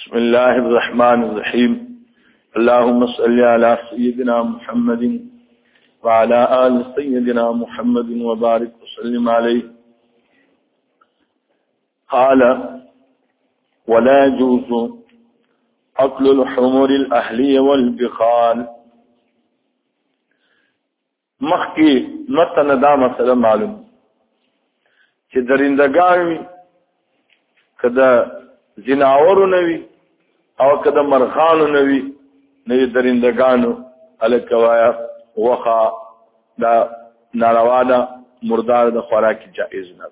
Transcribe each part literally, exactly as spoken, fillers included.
بسم الله الرحمن الرحيم. اللهم صل على سيدنا محمد وعلى آل سيدنا محمد وبارك وسلم عليه. قال: ولا يجوز أكل الحمر الأهلية والبخال. مخي متن دا مسئله معلوم چې درندگان وي کده زناورو نوي او کده مرخانو نوي نوي درندگانو الکوایا وخا دا ناروا ده مردار د خوراک جائز نه.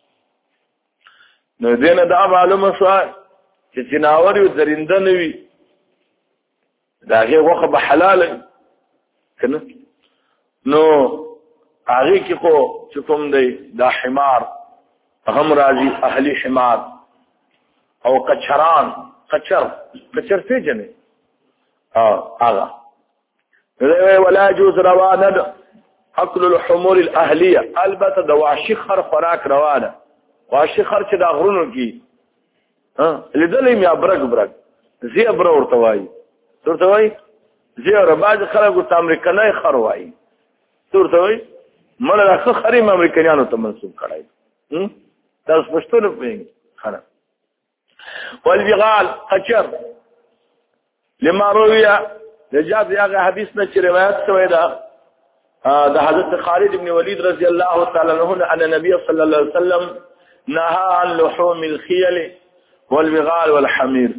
نو دینه دا معلومه شو چې زناور او درنده نوي داغه وخه به حلال کنه. نو هغه کې خو چې کوم دی دا حمار هم راځي اهلی حمار او قچران قچر قچر پیجنه اه هغه ولا يجوز روانه اكل الحمور الاهليه. البته د واشي خر خوراک روانه واشي خر چې دا غرونو کې ها لیدلې مې ابرګ برګ زی ابر ورته وای ورته وای زی اور باز خلکو ته امریکایي خر وای ورته وای مړه راخه خریم امریکایانو ته منسوب کړای هم تاسو پښتون په خره. والبغال قچر لما روي لجاب هذا حديث نشر روايات سويدا ده حضرت خالد بن وليد رضي الله تعالى عنه أن النبي صلى الله عليه وسلم نهى عن لحوم الخيل والبغال والحمير.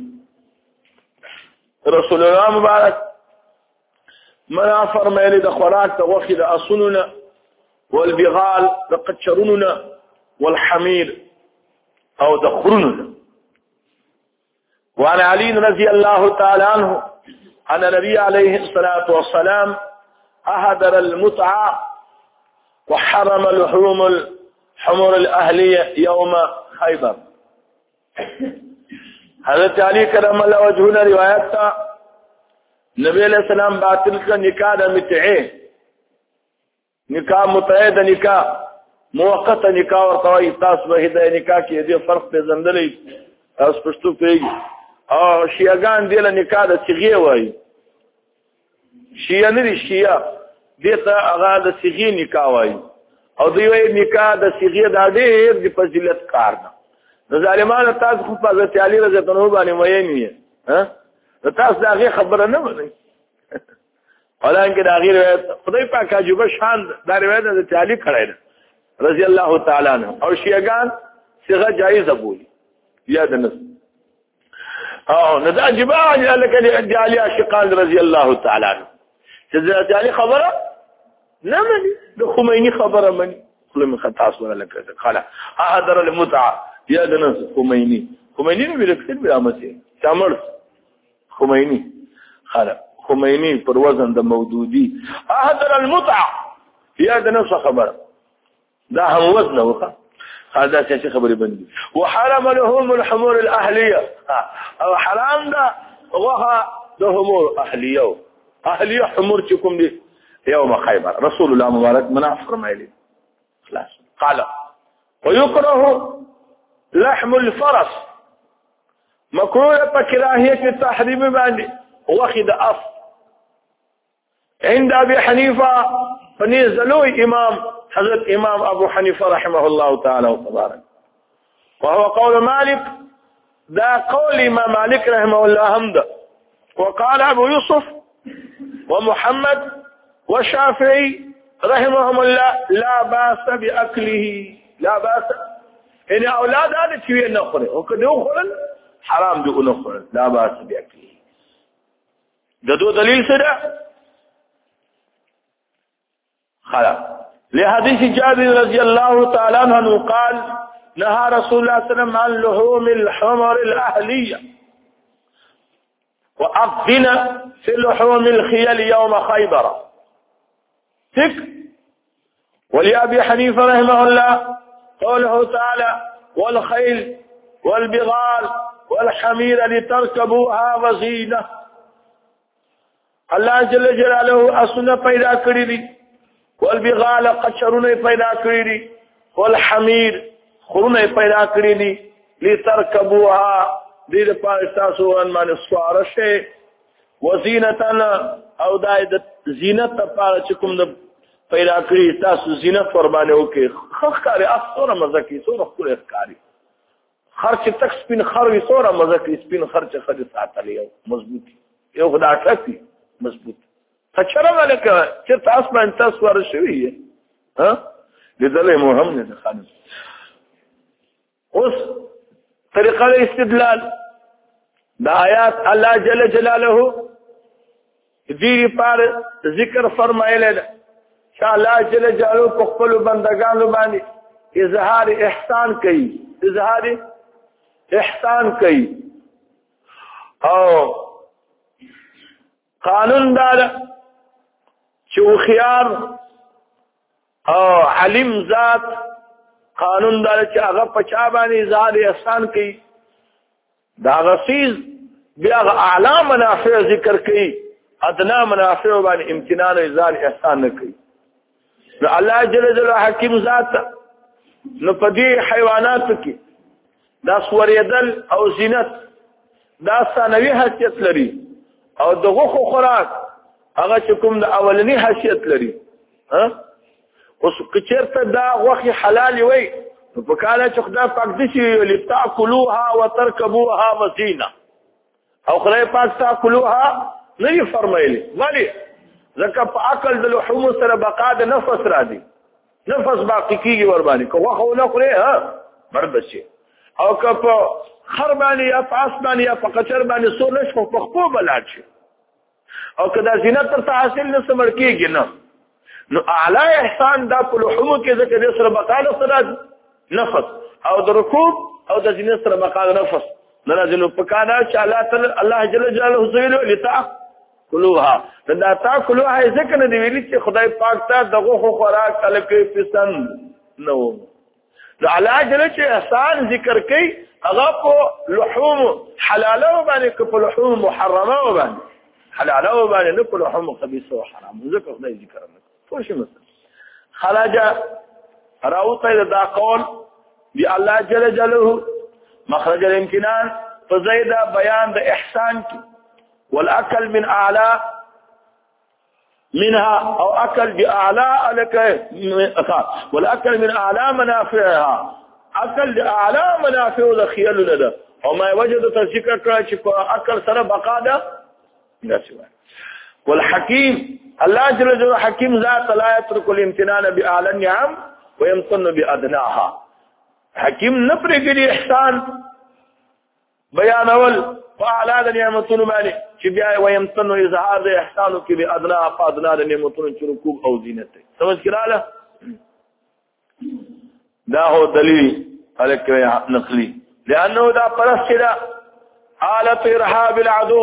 رسول الله مبارك منا فرمایلی د خوراک د وخت د اسوننا والبغال د قچروننا والحمير او د خروننا. وعن علي رضي الله تعالى عنه أن النبي عليه الصلاة والسلام أهدر المتعة وحرم لحوم الحمر الأهلية يوم خيبر. حضرت علي كرم الله وجهنا روايتها نبی علیہ السلام باطل کا نکاح دا متعه نکاح متعه دا نکاح موقت نکاح ورطوئی تاس بہدہ نکاح کی دی فرق پہ زندلی تاس پشتو پیگی او شیعگان دیل نکاح دا سیغیه وائی شیعه ندی شیعه دیتا اغا دا سیغیه نکاح وائی او دیوئی نکاح دا سیغیه دا دیر دی فضیلت کارنا دا ظالمان تاس خود حضرت علی رضی اللہ عنہ بانی موینی ہے تاسو دا غي خبره نه ونی ولکه دا غي روایت خدای پاک عجيبه شان دا روایت د تعالی کړی رضی الله تعالی عنہ او شیعگان صيغه جایزه بولی یاد نه او نه دا عجيبه لکه د علی عاشقان رضی الله تعالی عنہ چې د تعالی خبره نه مني د خمینی خبره مني خپل من خطا سره لکه قال احضر المتعه یاد نه خمینی خمینی نو ورکړل بیا مسیح شامل خمینی خلا خمینی پر وزن د مودودی احضر المتعه یا د نفس خبر دا هم وزن وخه هذا څه خبري بندي. وحرم لهم الحمور الاهليه او حرام ده وها د حمور اهليه اهليه حمور چکم دي يوم خيبر. رسول الله مبارك منا فرمایلی خلاص قال ويكره لحم الفرس مكروه بكراهية التحريم باندي واخد أصل عند أبي حنيفة فنزلوه إمام حضرت إمام أبو حنيفة رحمه الله تعالى وتبارك وهو قول مالك دا قول إمام مالك رحمه الله همدا. وقال أبو يوسف ومحمد والشافعي رحمهم الله لا باس بأكله لا باس إن أولاد هذا تشويه نخره وكده يخرن حرام دي نخره لا باس بأكله. ده دو دليل سده خلاص لحديث جابر رضي الله تعالى عنه قال نهى رسول الله صلى الله عليه وسلم عن لحوم الحمر الأهلية وأذن في لحوم الخيل يوم خيبر تك. ولأبي حنيفة رحمه الله قوله تعالى والخيل والبغال والحمير لتركبوها وزينة. الله جل جلاله اسنه پیدا کړی دي والبغال قشرونه پیدا کړی دي والحمير خرونه پیدا کړی دي لتركبوها دې لپاره تاسو باندې سواره شي وزینتنا او د زینت لپاره چې کوم د پیدا کړی تاسو زینت ور باندې وکي خخ کاری اصوره مزکی سوره خپل ښکاری خرچ تک سپین خروي سوره مزکی سپین خرچ خدي ساتلی یو مضبوط یو خدای ټکی مضبوط فچره ملک چې تاسو باندې تاسو ور شوی ها لذلك مهم نه خالص اوس طریقه استدلال د آیات الله جل جلاله دې پر ذکر فرمایله چې الله جل جلاله په خپل بندگانو باندې اظهار احسان کوي اظهار احسان کوي او قانون دار چې خيار او علم ذات قانون دار چې هغه پچا باندې اظهار احسان کوي دا غسیز بیا اعلی منافع ذکر کوي ادنا منافع باندې امتنان او اظهار احسان نه کوي نو الله جل جلاله حکیم ذات نو په دې حیوانات کې دا سوریدل او زینت دا ثانوي حیثیت لري او دغه خو خوراک هغه چې کوم د اولنی حیثیت لري ها اوس کچرته دا غوخي حلال وي په کاله چې خدای پاک دې شي لتاكلوها وتركبوها وزينه او خدای پاک تاكلوها نه فرمایلی ولی ځکه په عقل د لحوم سره بقا د نفس را دي نفس باقی کیږي ور باندې کوه خو نه خوري ها بردشي او که په خر باندې یا په اس باندې یا په قچر باندې سور نشو په خپل بلاد شي او که دا زینت تر حاصل نه سمړ کیږي نه نو اعلی احسان دا په لحوم کې ځکه د سره بقا سره نفس او د رکوب او د زینت سره بقا نفس نازل په کانا چې الله تعالی الله جل جلاله سویلو لتا کلوها دا تاکلوها ځکه نه دی ویلي چې خدای پاک ته دغه خو خوراک تلکې پسند نو نو الله جل چې احسان ذکر کوي هغه په لحوم حلاله باندې کې په لحوم محرمه باندې حلاله باندې نه په لحوم خبيثه او حرام ځکه خدای ذکر نه کوي څه مثلا خرج راوته دا قول دی الله جل جلاله مخرج الامتنان فزيد بيان د احسان والاكل من اعلى منها او اكل باعلى لك والاكل من اعلى منافعها اكل اعلى منافع الخيل لدى وما وجد تذكر كراچ اكل سره بقا ده نسوا والحكيم الله جل جلاله حكيم ذات لا يترك الامتنان باعلى النعم ويمتن بادناها حكيم نفرغ احسان بیان اول فعلا د نعمتونو باندې چې بیا ويمتن اظهار د احسانو کې به ادنا افادنا د نعمتونو چې رکوب او زینت سمجھ کړه دا هو دلیل الک نقلی لانه دا پرسته آلت ارهاب العدو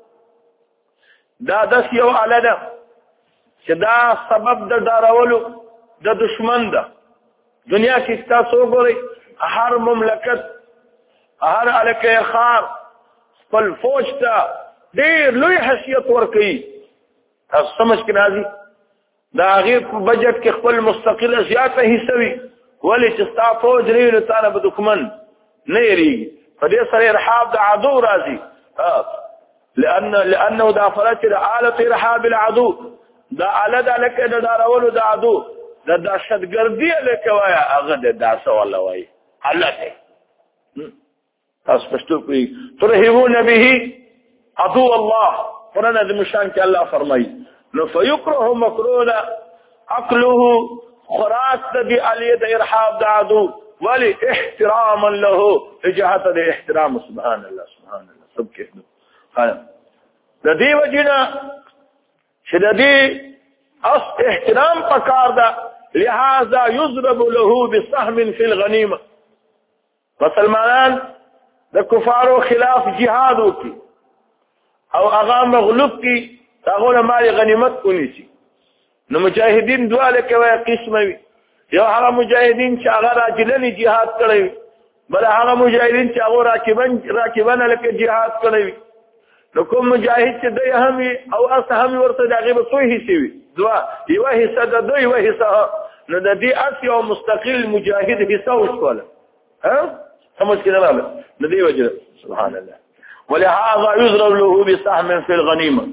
دا د یو آله چې دا سبب د ډارولو د دشمن ده دنیا کې تاسو ګورئ هر مملکت هر الکه خار خپل فوج ته ډېر لوی حیثیت ورکوي تاسو سمجھ کې راځي دا هغه په بجټ کې خپل مستقله زیاته حصہ وي ولی چې تاسو فوج لري نو تاسو به دښمن نه یریږي په دې سره ارهاب د عدو راځي لأن لأنه دا فرات آلة ارهاب العدو دا آلة دا لکه دا دارولو دا عدو دا دهشتګردي لکه وایا هغه د داسه ولا وای الله ته تاسو پښتو کوي ترهبون به عدو الله قرآن د مشان کې الله فرمایي نو فيكره مكرونا عقله خراس د اليد ارحاب د عدو ولي احتراما له اجهت د احترام سبحان الله سبحان الله سب کې قال د دې وجنا چې د دې اس احترام پکار ده لهذا يضرب له بسهم في الغنيمه مسلمانان د کفارو خلاف جهاد وکي او هغه مغلوب کی هغه مال غنیمت ونیسي نو مجاهدین دواله کوي قسمه وي یو هغه مجاهدین چې هغه راجلنی جهاد کړی بل هغه مجاهدین چې هغه راکبن راکبن لکه جهاد کړی نو کوم مجاهد چې دوی هم او اس هم ورته دغه به سوې حصے وي دوا یو حصہ د دوی یو حصہ نو د دې اس یو مستقل مجاهد حصہ وشول ها مشكله راغله ندي وجه سبحان الله. ولهذا يضرب له بسهم في الغنيمه،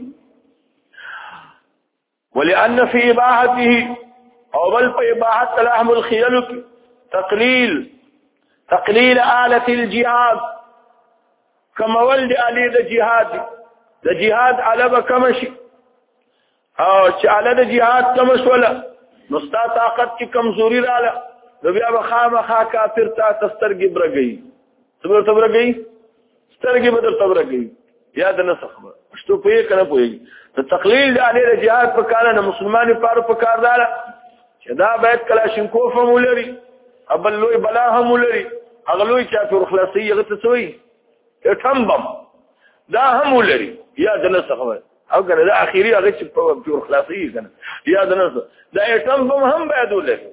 ولأن في إباحته أو بل في إباحة لحم الخيل تقليل تقليل آلة الجهاد كما ولد علي الجهاد الجهاد على بكمشي او على الجهاد كمش ولا نستا طاقت کی کمزوری رااله نو بیا بخامخا کافر تا تسترګي برګي تبر تبرګي سترګي بدر تبرګي یاد نه خبر شتو په کنه پوي ته تقلیل علی الجهاد په کار نه مسلمانې پاره په کار دار چې دا بیت کلاشینکوف هم لري ابل لوی بلا هم لري اغلوی کافر خلاصي غته سوی ټم بم دا هم لري یاد نه خبر او کنه دا اخیری هغه چې په خلاصي کنه یاد نه دا ټم بم هم باید ولري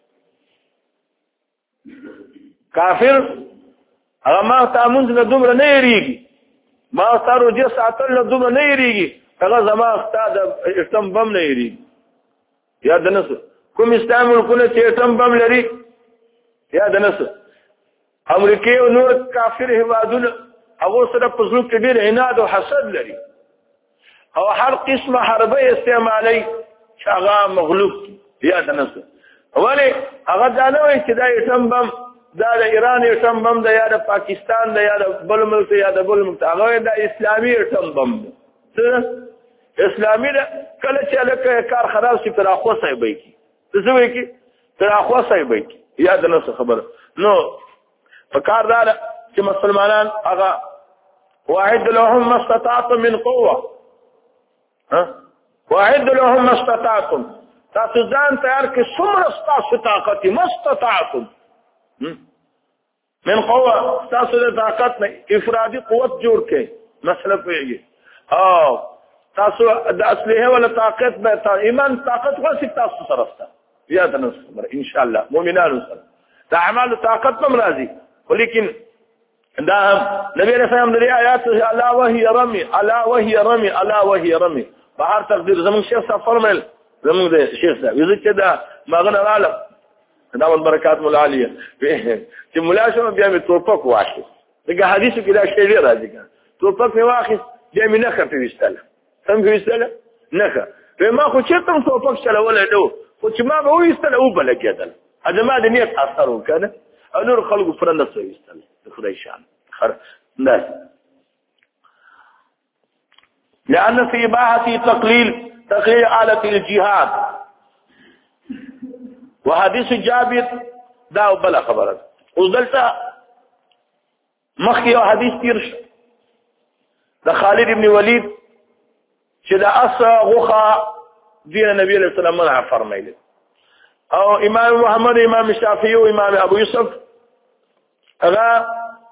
کافر هغه ما تامون نه دومره نه یریږي ما ستارو چې ساتل نه دومره نه یریږي هغه زما استاد ټم بم نه یریږي یاد نه کوم استعمال کله چې ټم بم لري یاد نه امریکای او نور کافر هوادونه هغه سره په ځلو کې ډېر عناد او حسد لري او هر قسمه حربه استعمالي چې هغه مغلوب یاد نه ولی هغه دا نه وایي چې دا ټم بم دا د ایران ټم بم دا یا د پاکستان دا یا د بل ملک یا د بل ملک هغه دا اسلامي ټم بم څه اسلامي دا کله چې لکه کار خراب شي پر اخو صاحب کی څه وایي کی پر اخو صاحب کی یاد نه خبر نو فکار دا چې مسلمانان هغه واحد لهم ما استطعتم من قوه ها واحد لهم ما استطعتم تاسو ځان تیار کې څومره ستاسو طاقت ما استطعتم من قوه تاسو د طاقت نه افرادي قوت جوړ کړئ مسله پیږي او تاسو د اصله ولا طاقت به ایمان طاقت خو تاسو سره سره یاد نه صبر ان شاء الله مؤمنان سره د اعمال طاقت هم راځي ولیکن دا نبی رسول الله د آیات الا وهي رمي الا وهي رمي الا وهي رمي بهر تقدیر زمون شیخ صاحب فرمایل زمون د شیخ صاحب یزه چې دا ماغنه عالم دا ول برکات مولا علیه چې مولا شو بیا می توپک واخی دغه حدیث کې دا شی راځي توپک می واخی بیا می نه خپې وستل سم وستل نه به ما خو چې تم توپک چلول نو خو چې ما به وستل او بل کېدل اځه ما د نیت اثر وکړه او نور خلقو فرنده سوی وستل خدای شان خر الناس لأن في إباحة تقليل تقليل آلة الجهاد وحديث جابر دا بلا خبره وزلتا مخي حديث تيرش دا خالد بن وليد چې دا اسا غوخه دین نبی علیہ السلام منع فرمایلی او امام محمد امام شافعی او امام ابو یوسف هغه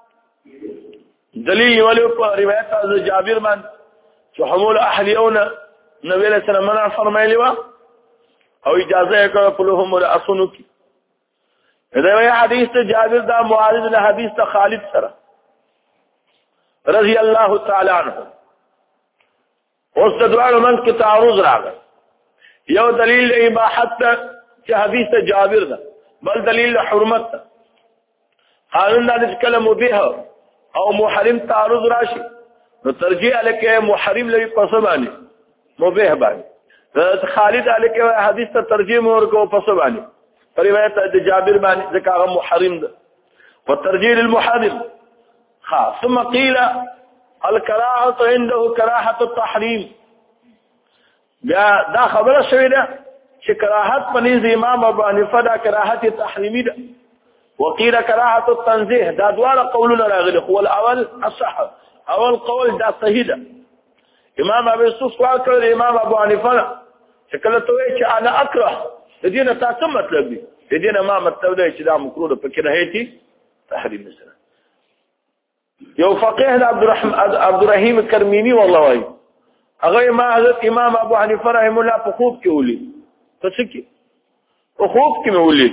دلیل ولو په روایت از جابر من چې حمول اهلیون نبی علیہ السلام منع فرمایلی وا او اجازه کړه په لهم ول اسونو کی دا وی حدیث ته جابر دا معارض له حدیث ته خالد سره رضی الله تعالی عنہ اوس د دوه من کې تعارض راغی یو دلیل اباحت چې حدیث ته جابر ده بل دلیل حرمت ده قانون د کلمو به او محرم تعارض راشي نو ترجیح الکه محرم لوي پسبانی مبه باندې خالد الکه حدیث ته ترجمه ورکو پسبانی پر روایت د جابر باندې ذکر محرم ده والترجيح للمحرم خاص ثم قيل الكراهه عنده كراهه التحريم بیا دا خبره شوې ده چې کراهت پنځ امام ابو حنیفه دا کراهت تحریمی ده وقيل كراهه التنزيه دا دواړه قولونه راغلي خو الاول اصح اول قول دا صحیح ده امام ابو یوسف واکړ امام ابو حنیفه شکل ته چې انا اکره د دې نه تاسو مطلب دی د دې نه ما مطلب دی چې دا مکروه ده فکر هيتي تحریم مثلا یو فقيه عبد الرحمن عبد الرحیم کرمینی والله وايي هغه ما حضرت امام ابو حنیفه رحم الله په خوب کې ولي څه کې په خوب کې ولي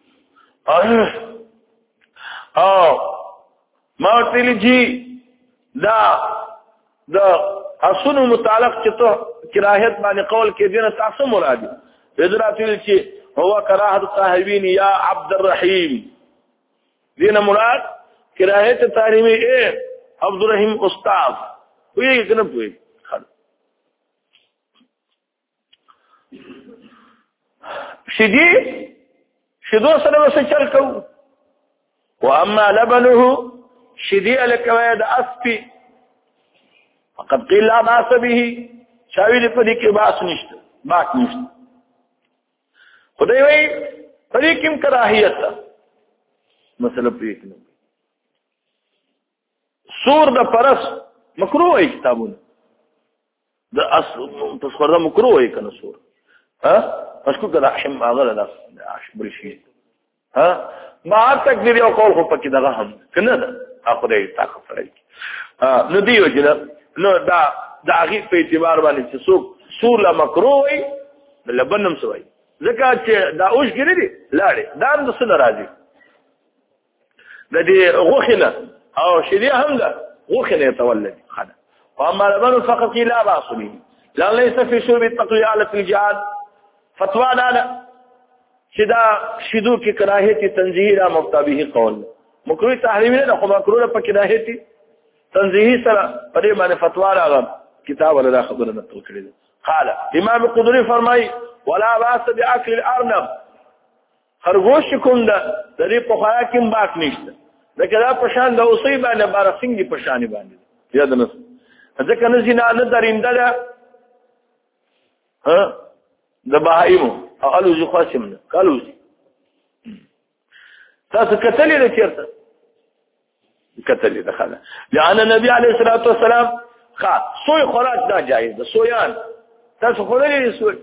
او ما تل جی دا دا اسونو متعلق چې ته کراهت باندې قول کې دینه تاسو مرادي حضراتل چې هو کراهت صاحبین یا عبد الرحیم دینه مراد کراهت تحریمی اے عبدالرحیم استاد کوئی کہ نہ کوئی شدی شدو سره وسه چل کو واما لبنه شدی الکوید اسفی فقد قیل لا باس به شاوی په دې کې باس نشته باک نشته خدای وی په دې کې کراهیت مسله پرې کې سور د پرس مکروه ای کتابونه د اصل تصور مکروه ای کنه سور ها مشکو کړه رحم اغله دا بل شي ها ما تقدیر یو قول خو پکې دغه هم کنه دا خدای طاقت لري ها نو دی وجنه نو دا دا غي په اعتبار باندې چې سوق سور لا مکروه ای لبنم سوی ځکه چې دا اوش ګری دي لاړې دا د سن راځي د دې غوخنه او شریعه هم ده غوخنه يتولد خنا واما لبن فقط لا باس به لا ليس في شرب التقوى على الجهاد فتوى لا شدا شدو کی کراهیت تنزیهی را مفتابه قول مکروه تحریمی نه خو مکروه په کراهیت تنزیهی سره پرې باندې فتوا راغله کتاب ولا خبره نقل کړی قال امام قدری فرمای ولا باس باكل الارنب خرگوش کوم ده د دې په خوا کې باک نشته لکه دا پشان د اوسې باندې بارسنګ دی پشانی باندې یاد نه ځکه نه زینا نه درینده ده ها د بهایمو او الو جو خاصم نه قالو تاسو کتلې ده چیرته کتلې ده خاله لأن النبي عليه الصلاه والسلام قال سوی خوراک دا جایز ده سویان تاسو خورلې سوی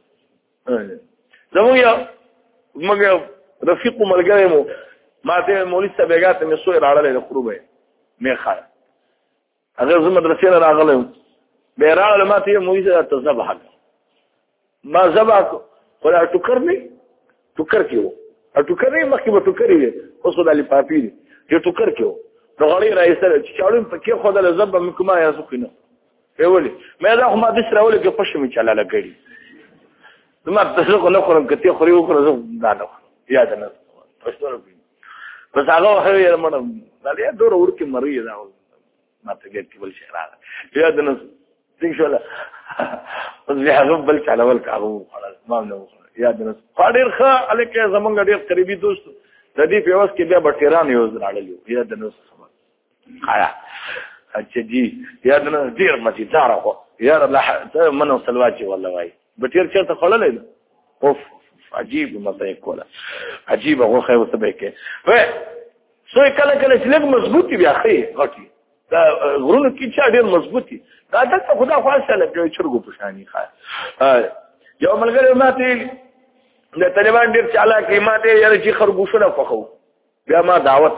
زموږ یو موږ رفیق ملګری مو ما ته مولوی صاحبګات مې سوی راړلې د خروبه مې خای هغه زما مدرسې راغله به راړل ما ته مولوی صاحب ته ذبح ما ذبح ولا ټوکر نه ټوکر کیو ا ټوکر نه مخکې به ټوکرې وي اوس د علي پاپی دی چې ټوکر کیو نو غړي راځي چې چاړم پکې خو د زب مې کومه یا سکینه په ولي مې دا خو ما د سره ولې کې پښه مې چلاله کړی زما تاسو کو نه خورم کته خوري وکړو دا نه یاد نه پښتو بس هغه هغه مړم دا له دور ورکه مری دا ما ته کې بل شي راغله یاد نه څنګه شول بس بیا هغه بل چلاول کاغو ما نه یاد نه پاډر ښه الکه زمونږ ډېر قریبي دوست د دې په واس کې بیا بټیران یو زړاړل یاد نه خایا اچھا جی یاد نه ډېر مزیدار خو یار الله منو سلواچی والله وای بټیر چرته خړلې اوف عجیب مزه کوله عجیب هغه خو وسبه کې و سو کله کله چې لږ مضبوطی بیا خې غټي دا غرونه کې چې ډېر مضبوطی دا دلته خدا خاصه لګي چرګو پښانی خای یو ملګری ماته د طالبان ډېر چالاک ماته یاره چې خرګوشونه فخو بیا ما دعوت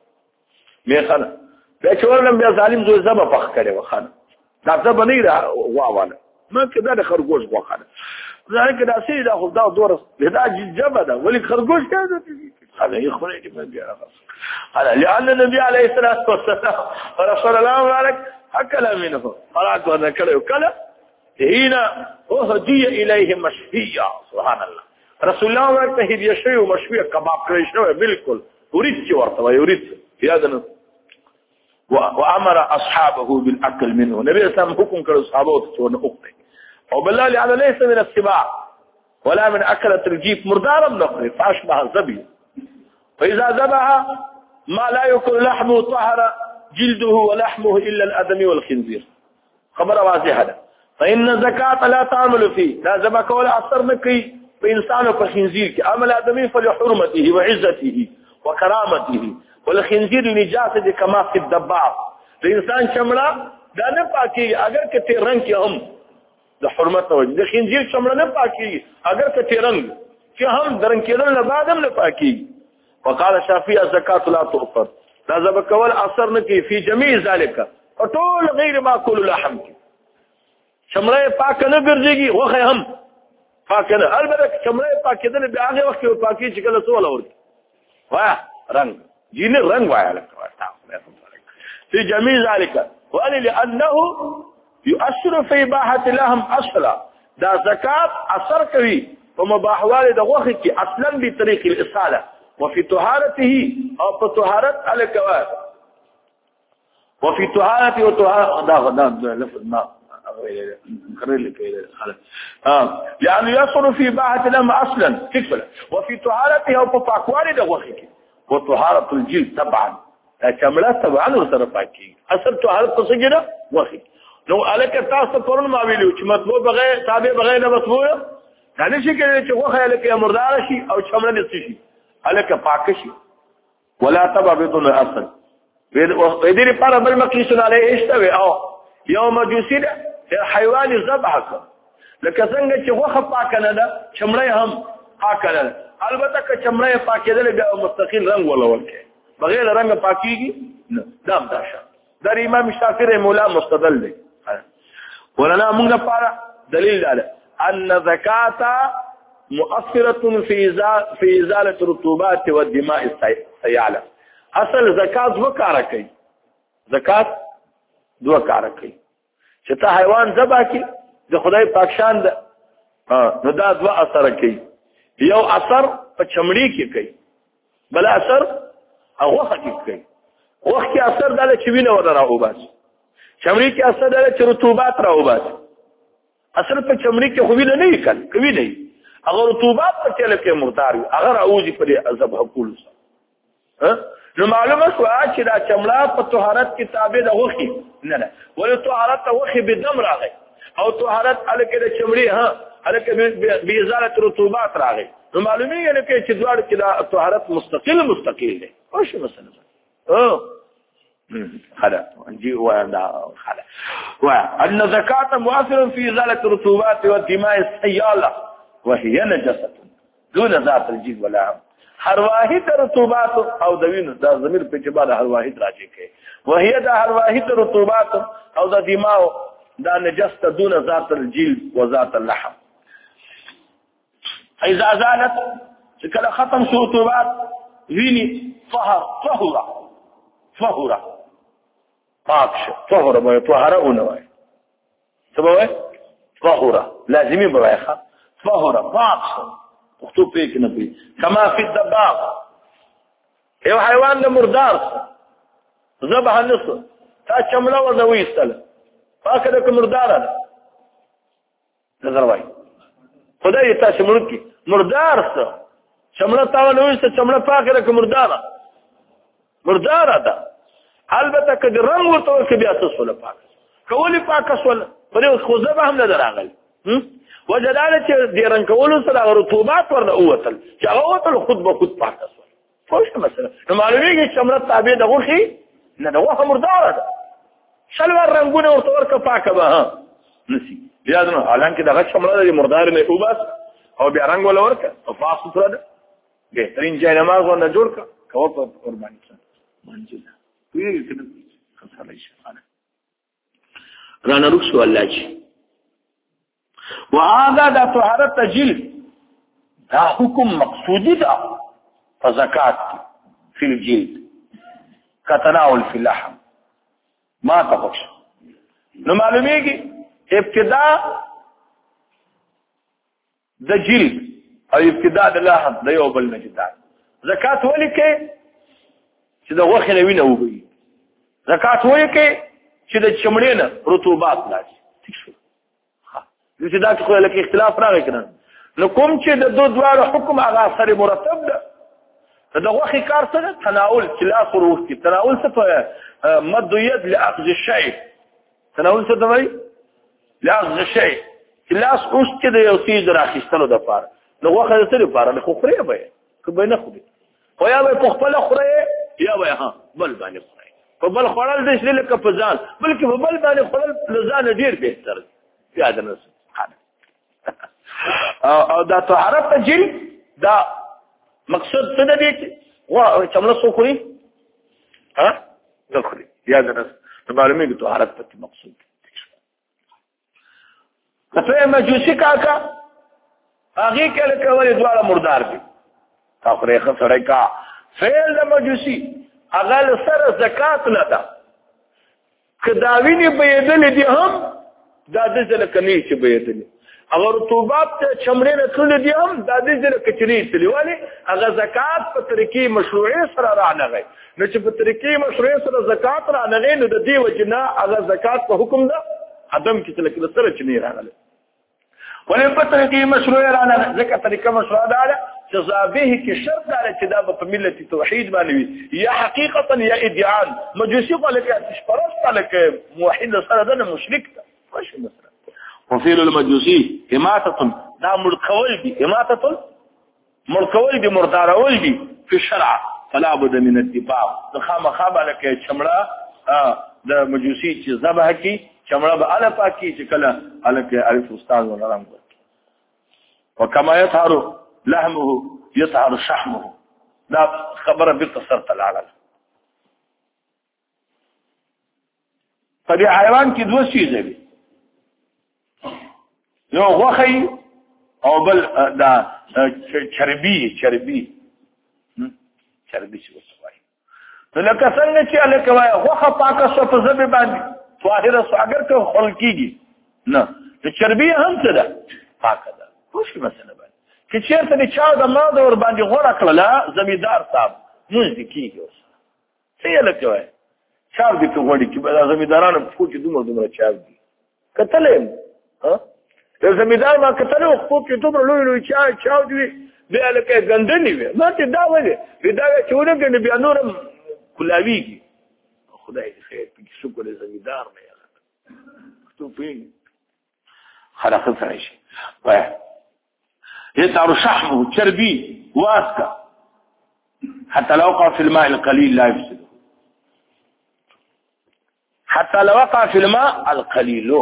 مې خانه بیا چې ورنم بیا ظالم زوی زما پخ کړي وخانه دا څه بنی را واواله ما کدا د خرګوش وخانه ځکه دا سې دا خو دا دور دا جبه ده ولی خرګوش کړه هذا يخرج دې من بیا هذا لأن النبي عليه الصلاه والسلام رسول الله عليك اكل منه قرات وذكر كلا هنا وهدي اليه مشفيا سبحان الله رسول الله ورته هديه شوی او مشفيه کباب کړی شوی بالکل ورید چې ورته ورید یادنه وامر اصحابه بالاكل منه نبي اسلام حکم کړو صحابه ته ونه وکړي او بالله على ليس من السباع ولا من اكله الجيف مردار النقر فاشبه الذبي فاذا ذبح ما لا يكون لحمه طهر جلده ولحمه الا الادم والخنزير خبر واضحه ده فان زكاه لا تعمل فيه لا زكاه ولا اثر نکي بانسان او خنزير کې عمل ادمي فلحرمته وعزته وكرامته والخنزير نجاسه كما في الدباغ الانسان چمړه دا نه پاکي اگر کته رنگ کې هم د حرمت او د خنزير چمړه نه پاکي اگر کته رنگ چې هم درن کېدل نه بعد هم نه پاکي وقال الشافعي الزكاه لا تؤثر دا زبک ول اثر نه کوي په جميع ذلك ټول غیر ماكول لحم چمړه پاک نه ګرځيږي وخه هم پاک نه البته چمړه پاک کېدل به هغه وخت کې پاکي چې کله څول اور واه رنگ جين الرنگ وعلى في جميع ذلك وقال لأنه يؤثر في إباحة لهم أصلا دا زكاة أثر كوي ومباح والد غوخك أصلا بطريق الإصالة وفي طهارته أو في طهارة على كواب وفي طهارة وطهارة دا دا لفظ ما قرر لك اه لأنه يصل في باحة الأم أصلا تكفل وفي طهارته وفاقواني دا وخيك وطهارة الجلد طبعا كاملات طبعا وصرفاكي أصل طهارة تصجد وخيك لو عليك تاسط قرن ما بيليو چې مطبوع بغیر تابع بغیر نه مطبوع يعني شي کې چې وخه لك یا مردار شي او شمل دي شي عليك پاک شي ولا تبع بدون اصل ودې لپاره بل مقيس عليه استوي او يوم مجوسي حيوان ذبحك لکه څنګه چې وخه پاک نه ده شمړې هم پاک نه البته که شمړې پاکې ده بیا مستقل رنگ ولا ورکه بغیر رنگ پاکيږي نه دام داشه در امام شافعي مولا مستدل دی ولنا موږ لپاره دلیل دی ان زکات مؤثره في ازاله في ازاله الرطوبات والدماء السياله اصل زکات وکړه کوي زکات دوه کار کوي چې ته حیوان ذبح کی د خدای پاک شان ده نو دا دوه اثر کوي یو اثر په چمړي کې کوي بل اثر هغه حقیقت کوي وخت کې اثر دله چې وینه ور راو باسي چمړي کې اثر دله چې رطوبات راو باسي اثر په چمړي کې خو وینه نه کړي کوي نه هغه رطوبات په تل کې مختار وي هغه راوځي په ذبح کول ها نو معلومه شو چې دا چمړه په طهارت کې تابع ده وخی نه نه ولې طهارت وخی به دم راغی او طهارت الکه د چمړي ها الکه به ازاله رطوبات راغی نو معلومه یې چې دوړ کې دا طهارت مستقل مستقل دی او شو مثلا اه خلا نجي وانا خلا وان زكاه مؤثر في ازاله الرطوبات والدماء السياله وهي نجسه دون ذات الجيد ولا هم هر واحد رطوبات او دوینو دا ضمیر په اعتبار هر واحد راځي کې وهي دا هر واحد رطوبات او د دماء دا نجسه دون ذات الجلد وذات اللحم اذا زالت کله ختم شو رطوبات ویني طهر طهر طهر پاکش طهر به طهره اونوي سبوي طهر لازمي بوايخه طهر پاکش مكتوب فيك نبي كما في الدباغ ايو حيوان ده مردار ذبح النصر تا شمله وذوي استل فاكده كمردار ده نظر واي خدای تا شملکی مردار څه شمله تا ولوي څه شمله فاكده كمردار مردار ده البته کله رنگ ورته کې بیا څه سول پاک کولی پاک سول پرې خو ذبح هم نه دراغل وجداله چې د رنگ کولو سره رطوبات ورته اوتل چې هغه اوتل خود به خود پاک سول فوش مثلا نو معلومیږي چې شمله تابع ده غوخي نه ده وه مردار ده شلوار رنگونه ورته ورکه پاکه به ها نسی یادنه حالانکه دغه شمله د مردار نه اوباس او بیا رنگ ولا ورکه او فاصله سره ده بهترین ځای نماز ونه جوړ کا کوه په قرباني سره منځله ویل کنه خساره شي رانا رخص والله وهذا دا طهارت جلد دا حکم مقصودی دا فزکات فی الجلد کتناول فی اللحم ما تفکش نو معلومیږي ابتداء د جلد او ابتداء د لحم د یو بل نجدان زکات ولي کې چې د وخت نه وینه وګي زکات ولي کې چې د چمړې نه رطوبات لاشي ٹھیک شو چې دا خو له اختلاف راغی کنه نو کوم چې د دوه دوه حکم هغه سره مرتب ده دا وخت کار سره تناول چې لا خروج کی تناول څه په مد ید لاخذ الشيء تناول څه دی لاخذ الشيء چې لاس اوس چې د یو څه راخستلو د پاره نو وخت سره پاره خو خوري به کبه نه خوري او یا به خپل خوري یا به ها بل باندې خوري په بل خورل د شل لکه په ځان بلکې په بل باندې خورل لزان ډیر بهتر یاد نه او دا طهارت جلد دا مقصود څه دی چې وا چمله سو خوري ها نه خوري یاد نه معلومه دي طهارت په مقصود کته مجوسی کاکا هغه کله کولې دواړه مردار دي تاخره خسره کا فعل د مجوسی هغه سره زکات نه ده کداوینه بيدل دي هم دا د ځل کني چې بيدل هغه رطوبات چمړې نه تللې دي هم دا دې ځله کچري تللې ولې هغه زکات په طریقې مشروعي سره رانغی نو چې په طریقې مشروعي سره زکات رانغی نو د دې وجنه هغه زکات په حکم ده عدم کې تل کې سره چني راغله ولې په طریقې مشروعي رانغی ځکه طریقه مشروعه ده چې ضابه کې شرط ده چې دا په ملت توحید باندې وي یا حقیقتا یا ادعاء مجوسی قال کې اشپرست قال کې موحد سره ده مشرک ده ماشي مثلا وفعل المجوسي اماتة دا مرکول دي اماتة مرکول دي مردارول دي في الشرع فلا بد من الدفاع خامہ خامہ لکه چمړه د مجوسي چې ذبح کی چمړه به اله پاکي چې کله الکه الف استاد ولرم وكما يطهر لحمه يطهر شحمه دا خبره بالتصرف العلل فدي حيوان کې دوه شي دي یو غوخی او بل دا چربی چربی چربی څه وایي نو لکه څنګه چې الکه وایي غوخه پاکه شو په ځبه باندې طاهره سو اگر که خلقیږي نه د چربی هم څه ده پاکه ده خوش مسله باندې چې چیرته د چا د ماده ور باندې غوړه کړله زمیدار صاحب موږ دې کیږي اوس څه الکه وایي چاو دې په غوړي کې به زمیدارانو په کې دومره دومره چاو دي کتلې ها د زمیدار ما کتلې خو کې دومره لوی لوی چا چاو دي بیا لکه ګندنی وي ما ته دا وایي دا چې ورګنه بیا نورم کلاویږي خدای دې خیر په شکر زمیدار نه یاله تو پین خلاص سره شي وای يسعر شحمه چربي واسكا حتى لو وقع في الماء القليل لا يفسده حتى لو وقع في الماء القليل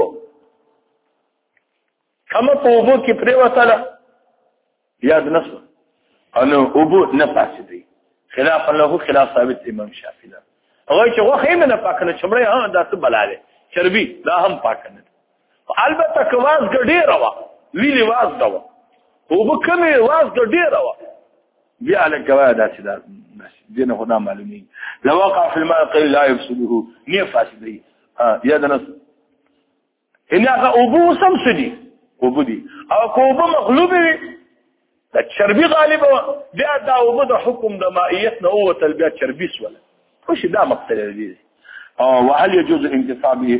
كما طوبو کی پریوتالا یاد نسو انو ابو نفاسدی خلافا له خلاف ثابت امام شافعی دا هغه چې غوخه یې نه پاکنه چمړې ها دا څه بلاله چربي دا هم پاکنه البته کواز ګډې روا ویلی واز دا ابو کمه واز ګډې روا بیا له قواعد دا دینه خدا معلومي لو وقع في الماء قليل لا يفسده نفاسدی ها یاد نسو ان هغه ابو سمسدي وبدي او کوبه مغلوبه وي د چربي غالب بیا دا وبد حکم د مائیت نه او تلبيه چربي سوله خوش دا مقصد دی او وهل يجوز الانتفاع به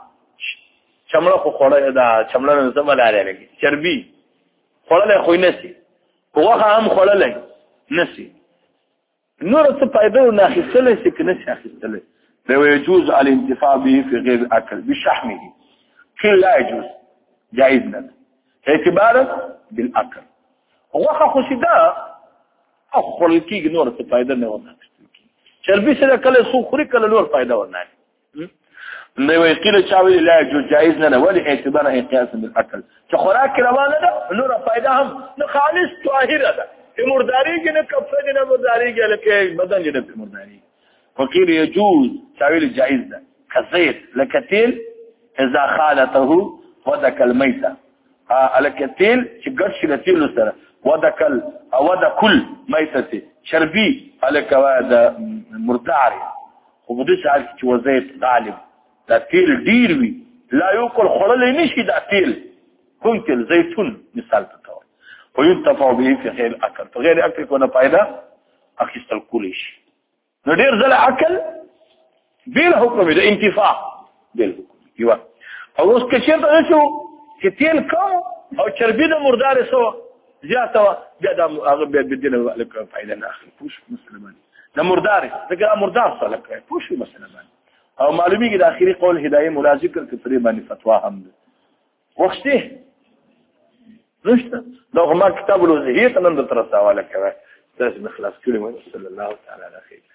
چمړه خو خوړه دا چمړه نه زملاله لګي چربي خوړل خو نسی هغه هم خوړل نسی نور څه پیدا نه اخیستل شي کنه شي اخیستل دا يجوز الانتفاع به في غير الاكل بشحمه كل لا يجوز جائز نه اعتبارا بالاكل وخه خوشدا اخل کی نور څه فائدہ نه ونه چربي سره کله سو خوري کله نور فائدہ ونه نه وی قیل چاوي لا يجوز جائز نه ولی اعتبارا قياسا بالاكل چې خوراک روانه ده نور فائدہ هم نه خالص طاهره ده مرداري کې نه کفه نه مرداري کې لکه بدن کې نه مرداري وقيل يجوز چاوي جائز ده كزيت لكتيل اذا خالته ودك الميتة الكتيل چې ګډ شي لتیلو سره ودکل او ودکل ميتته چربي الکواده مرداري خو بده سال چې وزيت غالب دا تیل ډیر وی لا یوکل خړل نشي دا تیل کوم تیل زيتون مثال ته وينتفع به في غير اكل فغير اكل كونه فائده اخستل کول شي نو ډیر ځله اكل بل حکم د انتفاع بل حکم یو او اوس کې چیرته شو چې تیل کوم او چربي د مردار سو زیاته بیا د هغه بیا بدینه لکه فائدہ نه اخلي پوش مسلمان د مردار دغه مردار سره لکه پوش مسلمان او معلومی کې د اخیری قول هدايه مولا ذکر کې پرې باندې فتوا هم ده وخته نشته دا ما کتاب الوزهیه نن در سره حواله کوي تاسو مخلاص کړی و صلی الله تعالی علیه